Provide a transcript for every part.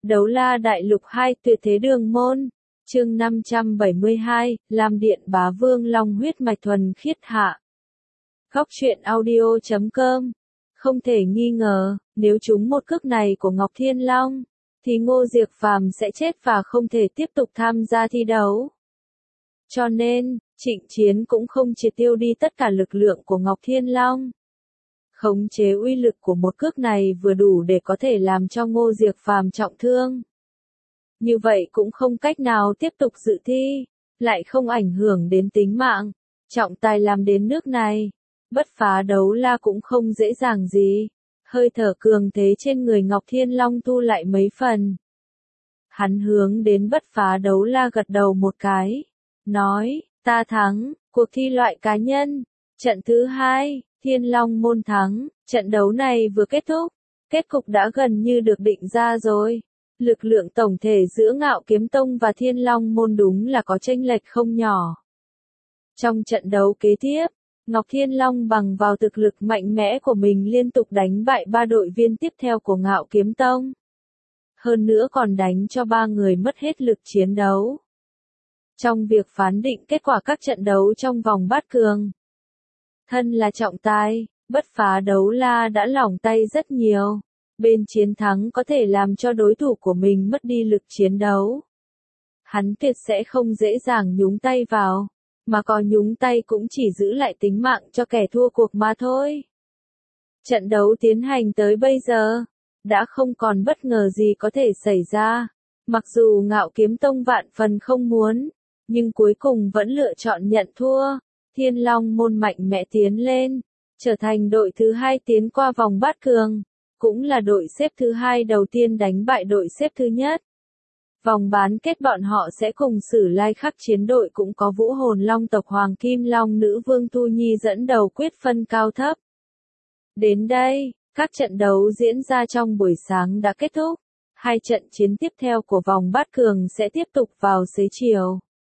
Đấu La Đại Lục 2 Tuyệt Thế Đường Môn, chương 572, Lam Điện Bá Vương Long huyết mạch thuần khiết hạ. Góc truyện audio.com. Không thể nghi ngờ, nếu trúng một cước này của Ngọc Thiên Long, thì Ngô Diệc Phàm sẽ chết và không thể tiếp tục tham gia thi đấu. Cho nên, Trịnh Chiến cũng không triệt tiêu đi tất cả lực lượng của Ngọc Thiên Long. Khống chế uy lực của một cước này vừa đủ để có thể làm cho Ngô Diệc Phàm trọng thương. Như vậy cũng không cách nào tiếp tục dự thi, lại không ảnh hưởng đến tính mạng. Trọng tài làm đến nước này, bất phá đấu la cũng không dễ dàng gì. Hơi thở cường thế trên người Ngọc Thiên Long thu lại mấy phần. Hắn hướng đến bất phá đấu la gật đầu một cái, nói, ta thắng, cuộc thi loại cá nhân. Trận thứ 2, Thiên Long môn thắng, trận đấu này vừa kết thúc, kết cục đã gần như được định ra rồi. Lực lượng tổng thể giữa Ngạo Kiếm Tông và Thiên Long môn đúng là có chênh lệch không nhỏ. Trong trận đấu kế tiếp, Ngọc Thiên Long bằng vào thực lực mạnh mẽ của mình liên tục đánh bại 3 đội viên tiếp theo của Ngạo Kiếm Tông. Hơn nữa còn đánh cho 3 người mất hết lực chiến đấu. Trong việc phán định kết quả các trận đấu trong vòng bát cường, thân là trọng tài, bất phá đấu la đã lỏng tay rất nhiều. Bên chiến thắng có thể làm cho đối thủ của mình mất đi lực chiến đấu. Hắn tuyệt sẽ không dễ dàng nhúng tay vào, mà có nhúng tay cũng chỉ giữ lại tính mạng cho kẻ thua cuộc mà thôi. Trận đấu tiến hành tới bây giờ, đã không còn bất ngờ gì có thể xảy ra. Mặc dù Ngạo Kiếm Tông vạn phần không muốn, nhưng cuối cùng vẫn lựa chọn nhận thua. Thiên Long môn mạnh mẽ tiến lên, trở thành đội thứ 2 tiến qua vòng bát cường, cũng là đội xếp thứ 2 đầu tiên đánh bại đội xếp thứ nhất. Vòng bán kết bọn họ sẽ cùng Sử Lai Khắc chiến đội cũng có Vũ Hồn Long tộc Hoàng Kim Long nữ Vương Thu Nhi dẫn đầu quyết phân cao thấp. Đến đây, các trận đấu diễn ra trong buổi sáng đã kết thúc. 2 trận chiến tiếp theo của vòng bát cường sẽ tiếp tục vào xế chiều.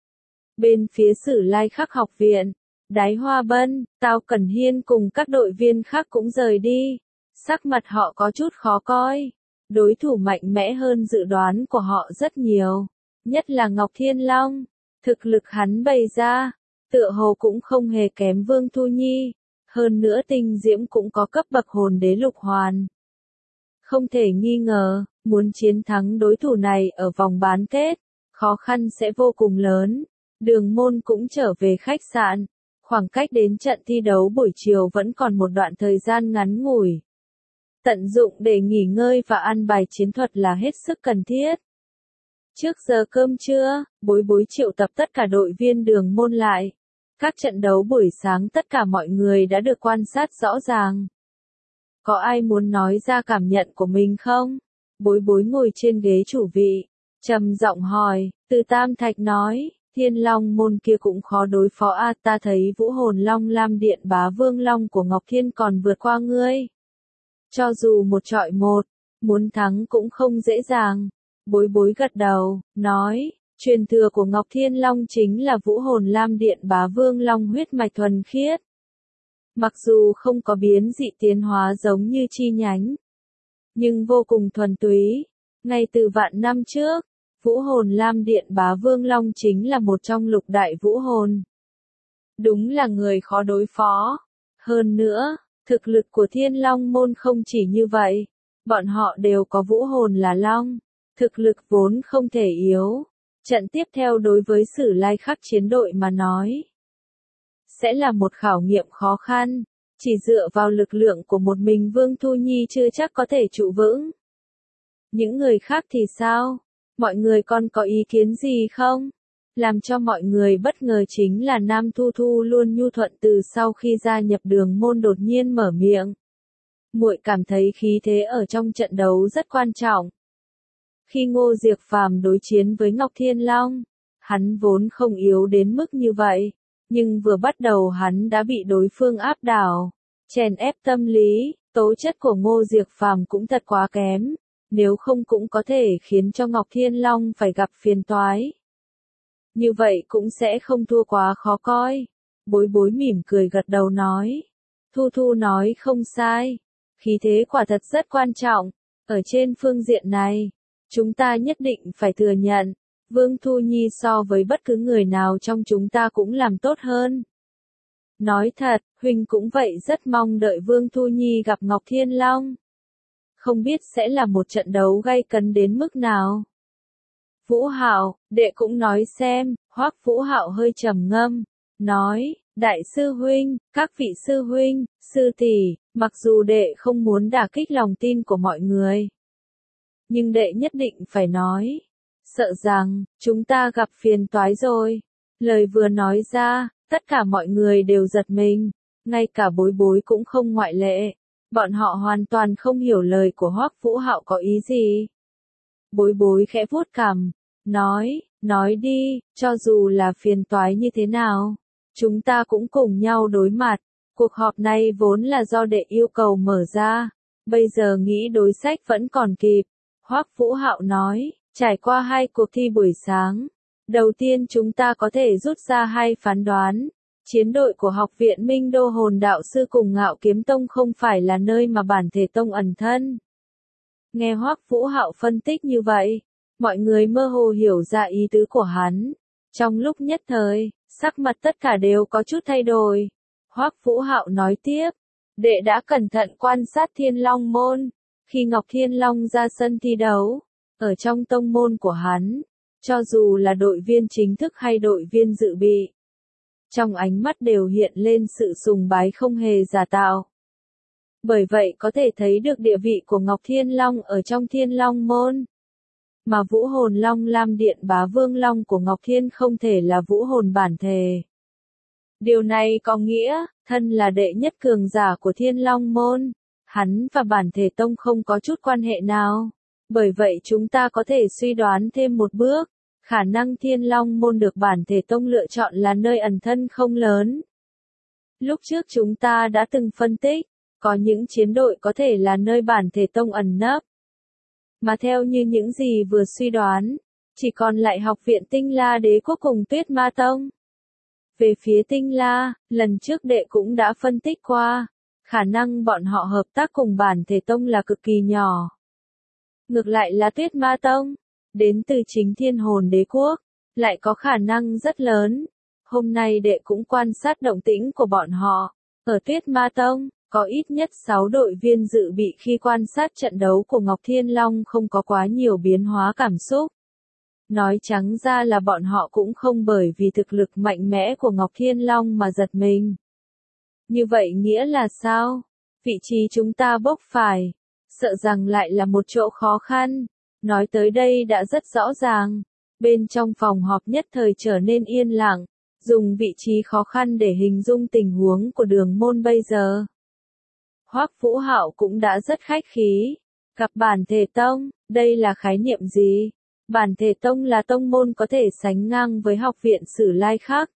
Bên phía Sử Lai Khắc học viện, Đái Hoa Bân, Tao Cẩn Hiên cùng các đội viên khác cũng rời đi. Sắc mặt họ có chút khó coi. Đối thủ mạnh mẽ hơn dự đoán của họ rất nhiều. Nhất là Ngọc Thiên Long. Thực lực hắn bày ra, tựa hồ cũng không hề kém Vương Thu Nhi. Hơn nữa Tinh Diễm cũng có cấp bậc hồn đế lục hoàn. Không thể nghi ngờ, muốn chiến thắng đối thủ này ở vòng bán kết, khó khăn sẽ vô cùng lớn. Đường môn cũng trở về khách sạn. Khoảng cách đến trận thi đấu buổi chiều vẫn còn một đoạn thời gian ngắn ngủi. Tận dụng để nghỉ ngơi và ăn bài chiến thuật là hết sức cần thiết. Trước giờ cơm trưa, Bối Bối triệu tập tất cả đội viên đường môn lại. Các trận đấu buổi sáng tất cả mọi người đã được quan sát rõ ràng. Có ai muốn nói ra cảm nhận của mình không? Bối Bối ngồi trên ghế chủ vị, trầm giọng hỏi. Từ Tam Thạch nói, Thiên Long môn kia cũng khó đối phó a, ta thấy Vũ Hồn Long Lam Điện Bá Vương Long của Ngọc Thiên còn vượt qua ngươi. Cho dù một trọi một, muốn thắng cũng không dễ dàng. Bối Bối gật đầu, nói, truyền thừa của Ngọc Thiên Long chính là Vũ Hồn Lam Điện Bá Vương Long huyết mạch thuần khiết. Mặc dù không có biến dị tiến hóa giống như chi nhánh, nhưng vô cùng thuần túy. Ngay từ vạn năm trước, Vũ Hồn Lam Điện Bá Vương Long chính là một trong lục đại vũ hồn. Đúng là người khó đối phó. Hơn nữa, thực lực của Thiên Long môn không chỉ như vậy, bọn họ đều có vũ hồn là long, thực lực vốn không thể yếu. Trận tiếp theo đối với Sử Lai Khắc chiến đội mà nói, sẽ là một khảo nghiệm khó khăn, chỉ dựa vào lực lượng của một mình Vương Thu Nhi chưa chắc có thể trụ vững. Những người khác thì sao? Mọi người còn có ý kiến gì không? Làm cho mọi người bất ngờ chính là Nam Thu Thu luôn nhu thuận từ sau khi gia nhập đường môn đột nhiên mở miệng. Muội cảm thấy khí thế ở trong trận đấu rất quan trọng. Khi Ngô Diệc Phàm đối chiến với Ngọc Thiên Long, hắn vốn không yếu đến mức như vậy, nhưng vừa bắt đầu hắn đã bị đối phương áp đảo, chèn ép tâm lý, tố chất của Ngô Diệc Phàm cũng thật quá kém, nếu không cũng có thể khiến cho Ngọc Thiên Long phải gặp phiền toái. Như vậy cũng sẽ không thua quá khó coi. Bối Bối mỉm cười gật đầu nói. Thu Thu nói không sai. Khí thế quả thật rất quan trọng. Ở trên phương diện này, Chúng ta nhất định phải thừa nhận, Vương Thu Nhi so với bất cứ người nào trong chúng ta cũng làm tốt hơn. Nói thật, huynh cũng vậy, rất mong đợi Vương Thu Nhi gặp Ngọc Thiên Long. Không biết sẽ là một trận đấu gay cấn đến mức nào. Vũ Hạo, đệ cũng nói xem. Hoắc Vũ Hạo hơi trầm ngâm, nói, đại sư huynh, các vị sư huynh, sư tỷ, mặc dù đệ không muốn đả kích lòng tin của mọi người, nhưng đệ nhất định phải nói, sợ rằng, chúng ta gặp phiền toái rồi. Lời vừa nói ra, tất cả mọi người đều giật mình, ngay cả Bối Bối cũng không ngoại lệ. Bọn họ hoàn toàn không hiểu lời của Hoắc Vũ Hạo có ý gì. Bối Bối khẽ vuốt cằm, nói đi, cho dù là phiền toái như thế nào, chúng ta cũng cùng nhau đối mặt. Cuộc họp này vốn là do đệ yêu cầu mở ra, bây giờ nghĩ đối sách vẫn còn kịp. Hoắc Vũ Hạo nói, trải qua 2 cuộc thi buổi sáng, đầu tiên chúng ta có thể rút ra 2 phán đoán. Chiến đội của Học viện Minh Đô Hồn Đạo Sư cùng Ngạo Kiếm Tông không phải là nơi mà Bản Thể Tông ẩn thân. Nghe Hoắc Vũ Hạo phân tích như vậy, mọi người mơ hồ hiểu ra ý tứ của hắn. Trong lúc nhất thời, sắc mặt tất cả đều có chút thay đổi. Hoắc Vũ Hạo nói tiếp, đệ đã cẩn thận quan sát Thiên Long môn, khi Ngọc Thiên Long ra sân thi đấu, ở trong tông môn của hắn, cho dù là đội viên chính thức hay đội viên dự bị, trong ánh mắt đều hiện lên sự sùng bái không hề giả tạo. Bởi vậy có thể thấy được địa vị của Ngọc Thiên Long ở trong Thiên Long môn. Mà vũ hồn Long Lam Điện Bá Vương Long của Ngọc Thiên không thể là vũ hồn bản thể. Điều này có nghĩa, thân là đệ nhất cường giả của Thiên Long môn, hắn và Bản Thể Tông không có chút quan hệ nào. Bởi vậy chúng ta có thể suy đoán thêm một bước, khả năng Thiên Long môn được Bản Thể Tông lựa chọn là nơi ẩn thân không lớn. Lúc trước chúng ta đã từng phân tích, có những chiến đội có thể là nơi Bản Thể Tông ẩn nấp. Mà theo như những gì vừa suy đoán, chỉ còn lại Học viện Tinh La Đế Quốc cùng Tuyết Ma Tông. Về phía Tinh La, lần trước đệ cũng đã phân tích qua, khả năng bọn họ hợp tác cùng Bản Thể Tông là cực kỳ nhỏ. Ngược lại là Tuyết Ma Tông, đến từ chính Thiên Hồn Đế Quốc, lại có khả năng rất lớn. Hôm nay đệ cũng quan sát động tĩnh của bọn họ. Ở Tuyết Ma Tông, có ít nhất 6 đội viên dự bị khi quan sát trận đấu của Ngọc Thiên Long không có quá nhiều biến hóa cảm xúc. Nói trắng ra là bọn họ cũng không bởi vì thực lực mạnh mẽ của Ngọc Thiên Long mà giật mình. Như vậy nghĩa là sao? Vị trí chúng ta bốc phải, sợ rằng lại là một chỗ khó khăn. Nói tới đây đã rất rõ ràng. Bên trong phòng họp nhất thời trở nên yên lặng, dùng vị trí khó khăn để hình dung tình huống của Đường môn bây giờ. Hoắc Vũ Hạo cũng đã rất khách khí. Gặp Bản Thể Tông, đây là khái niệm gì? Bản Thể Tông là tông môn có thể sánh ngang với Học viện Sử Lai khác.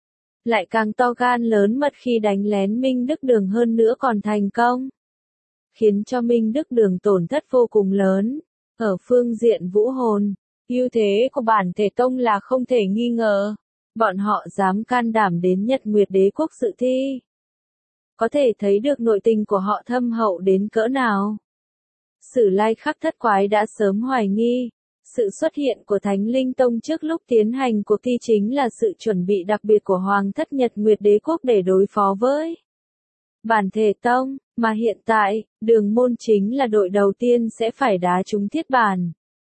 Lại càng to gan lớn mật khi đánh lén Minh Đức Đường, hơn nữa còn thành công, khiến cho Minh Đức Đường tổn thất vô cùng lớn. Ở phương diện vũ hồn, ưu thế của Bản Thể Tông là không thể nghi ngờ. Bọn họ dám can đảm đến Nhật Nguyệt Đế Quốc dự thi, có thể thấy được nội tình của họ thâm hậu đến cỡ nào. Sử Lai Khắc thất quái đã sớm hoài nghi, sự xuất hiện của Thánh Linh Tông trước lúc tiến hành cuộc thi chính là sự chuẩn bị đặc biệt của Hoàng thất Nhật Nguyệt Đế Quốc để đối phó với Bản Thể Tông, mà hiện tại, Đường môn chính là đội đầu tiên sẽ phải đá trúng thiết bàn.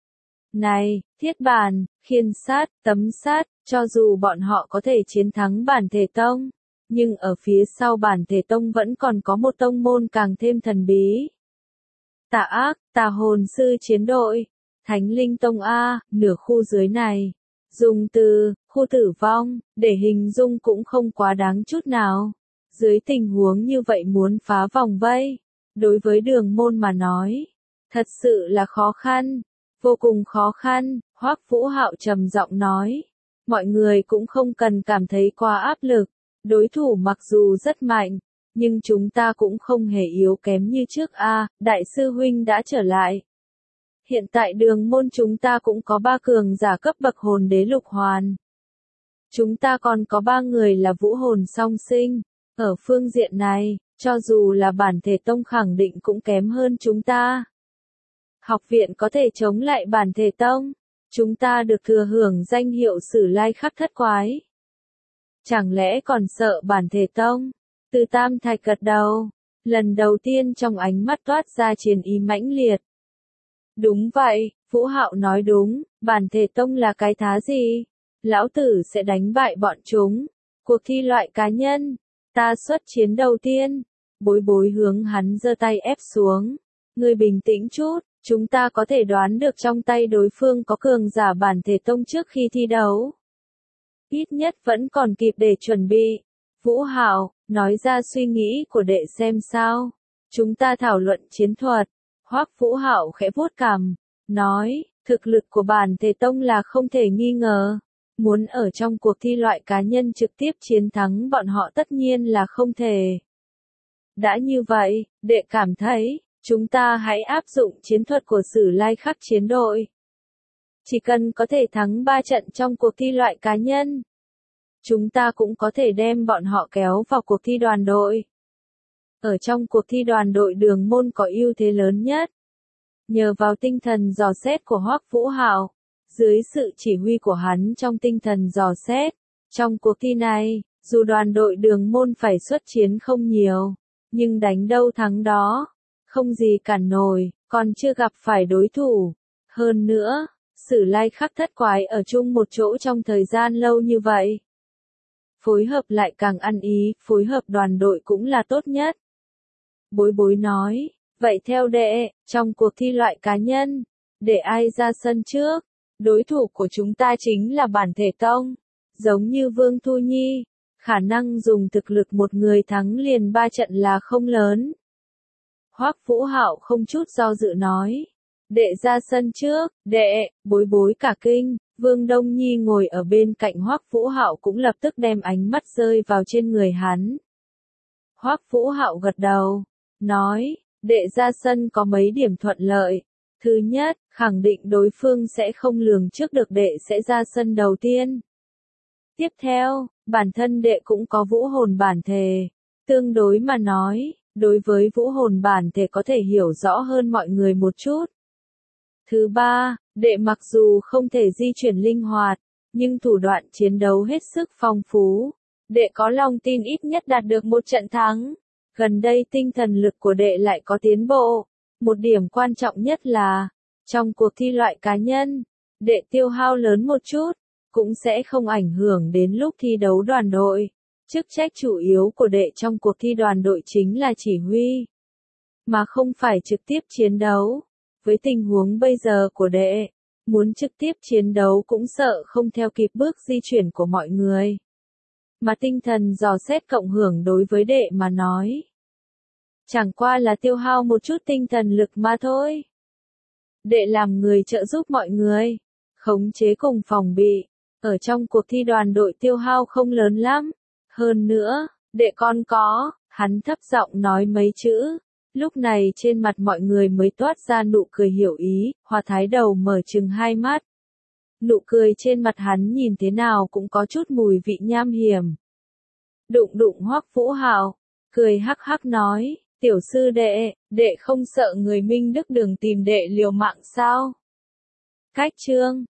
Này, thiết bàn, khiên sát, tấm sát, cho dù bọn họ có thể chiến thắng Bản Thể Tông, nhưng ở phía sau Bản Thể Tông vẫn còn có một tông môn càng thêm thần bí. Tà ác, tà hồn sư chiến đội, Thánh Linh Tông A, nửa khu dưới này. Dùng từ, khu tử vong, để hình dung cũng không quá đáng chút nào. Dưới tình huống như vậy muốn phá vòng vây, đối với Đường môn mà nói, thật sự là khó khăn, vô cùng khó khăn. Hoắc Vũ Hạo trầm giọng nói, mọi người cũng không cần cảm thấy quá áp lực, đối thủ mặc dù rất mạnh, nhưng chúng ta cũng không hề yếu kém như trước a. Đại sư huynh đã trở lại. Hiện tại Đường môn chúng ta cũng có 3 cường giả cấp bậc hồn đế lục hoàn. Chúng ta còn có 3 người là vũ hồn song sinh. Ở phương diện này, cho dù là Bản Thể Tông khẳng định cũng kém hơn chúng ta. Học viện có thể chống lại Bản Thể Tông. Chúng ta được thừa hưởng danh hiệu Sử Lai Khắc Thất Quái. Chẳng lẽ còn sợ Bản Thể Tông? Từ Tam Thạch gật đầu. Lần đầu tiên trong ánh mắt toát ra chiến ý mãnh liệt. Đúng vậy, Vũ Hạo nói đúng, Bản Thể Tông là cái thá gì? Lão tử sẽ đánh bại bọn chúng. Cuộc thi loại cá nhân. Ta xuất chiến đầu tiên. Bối bối hướng hắn giơ tay ép xuống. Ngươi bình tĩnh chút, chúng ta có thể đoán được trong tay đối phương có cường giả Bản Thể Tông trước khi thi đấu. Ít nhất vẫn còn kịp để chuẩn bị. Vũ Hạo, nói ra suy nghĩ của đệ xem sao. Chúng ta thảo luận chiến thuật. Hoắc Vũ Hạo khẽ vuốt cằm, nói, thực lực của Bản Thể Tông là không thể nghi ngờ. Muốn ở trong cuộc thi loại cá nhân trực tiếp chiến thắng bọn họ tất nhiên là không thể. Đã như vậy, đệ cảm thấy, chúng ta hãy áp dụng chiến thuật của Sử Lai Khắc chiến đội. Chỉ cần có thể thắng 3 trận trong cuộc thi loại cá nhân, chúng ta cũng có thể đem bọn họ kéo vào cuộc thi đoàn đội. Ở trong cuộc thi đoàn đội Đường Môn có ưu thế lớn nhất. Nhờ vào tinh thần dò xét của Hoắc Vũ Hạo, dưới sự chỉ huy của hắn trong tinh thần dò xét, trong cuộc thi này, dù đoàn đội Đường Môn phải xuất chiến không nhiều, nhưng đánh đâu thắng đó, không gì cản nổi, còn chưa gặp phải đối thủ. Hơn nữa, Sử Lai Khắc Thất Quái ở chung một chỗ trong thời gian lâu như vậy. Phối hợp lại càng ăn ý, phối hợp đoàn đội cũng là tốt nhất. Bối bối nói, vậy theo đệ, trong cuộc thi loại cá nhân, để ai ra sân trước? Đối thủ của chúng ta chính là Bản Thể Tông. Giống như Vương Thu Nhi, khả năng dùng thực lực một người thắng liền 3 trận là không lớn. Hoắc Vũ Hạo không chút do dự nói. Đệ ra sân trước, đệ, bối bối cả kinh. Vương Đông Nhi ngồi ở bên cạnh Hoắc Vũ Hạo cũng lập tức đem ánh mắt rơi vào trên người hắn. Hoắc Vũ Hạo gật đầu, nói, đệ ra sân có mấy điểm thuận lợi. Thứ nhất, khẳng định đối phương sẽ không lường trước được đệ sẽ ra sân đầu tiên. Tiếp theo, bản thân đệ cũng có vũ hồn bản thể. Tương đối mà nói, đối với vũ hồn bản thể có thể hiểu rõ hơn mọi người một chút. Thứ ba, đệ mặc dù không thể di chuyển linh hoạt, nhưng thủ đoạn chiến đấu hết sức phong phú. Đệ có lòng tin ít nhất đạt được một trận thắng. Gần đây tinh thần lực của đệ lại có tiến bộ. Một điểm quan trọng nhất là, trong cuộc thi loại cá nhân, đệ tiêu hao lớn một chút, cũng sẽ không ảnh hưởng đến lúc thi đấu đoàn đội. Chức trách chủ yếu của đệ trong cuộc thi đoàn đội chính là chỉ huy, mà không phải trực tiếp chiến đấu. Với tình huống bây giờ của đệ, muốn trực tiếp chiến đấu cũng sợ không theo kịp bước di chuyển của mọi người. Mà tinh thần dò xét cộng hưởng đối với đệ mà nói, chẳng qua là tiêu hao một chút tinh thần lực mà thôi. Đệ làm người trợ giúp mọi người, khống chế cùng phòng bị, ở trong cuộc thi đoàn đội tiêu hao không lớn lắm. Hơn nữa, đệ còn có, hắn thấp giọng nói mấy chữ. Lúc này trên mặt mọi người mới toát ra nụ cười hiểu ý, Hoa Thái Đầu mở trừng hai mắt. Nụ cười trên mặt hắn nhìn thế nào cũng có chút mùi vị nham hiểm. Đụng đụng Hoắc Vũ Hạo, cười hắc hắc nói, tiểu sư đệ, đệ không sợ người Minh Đức Đường tìm đệ liều mạng sao? Cách chương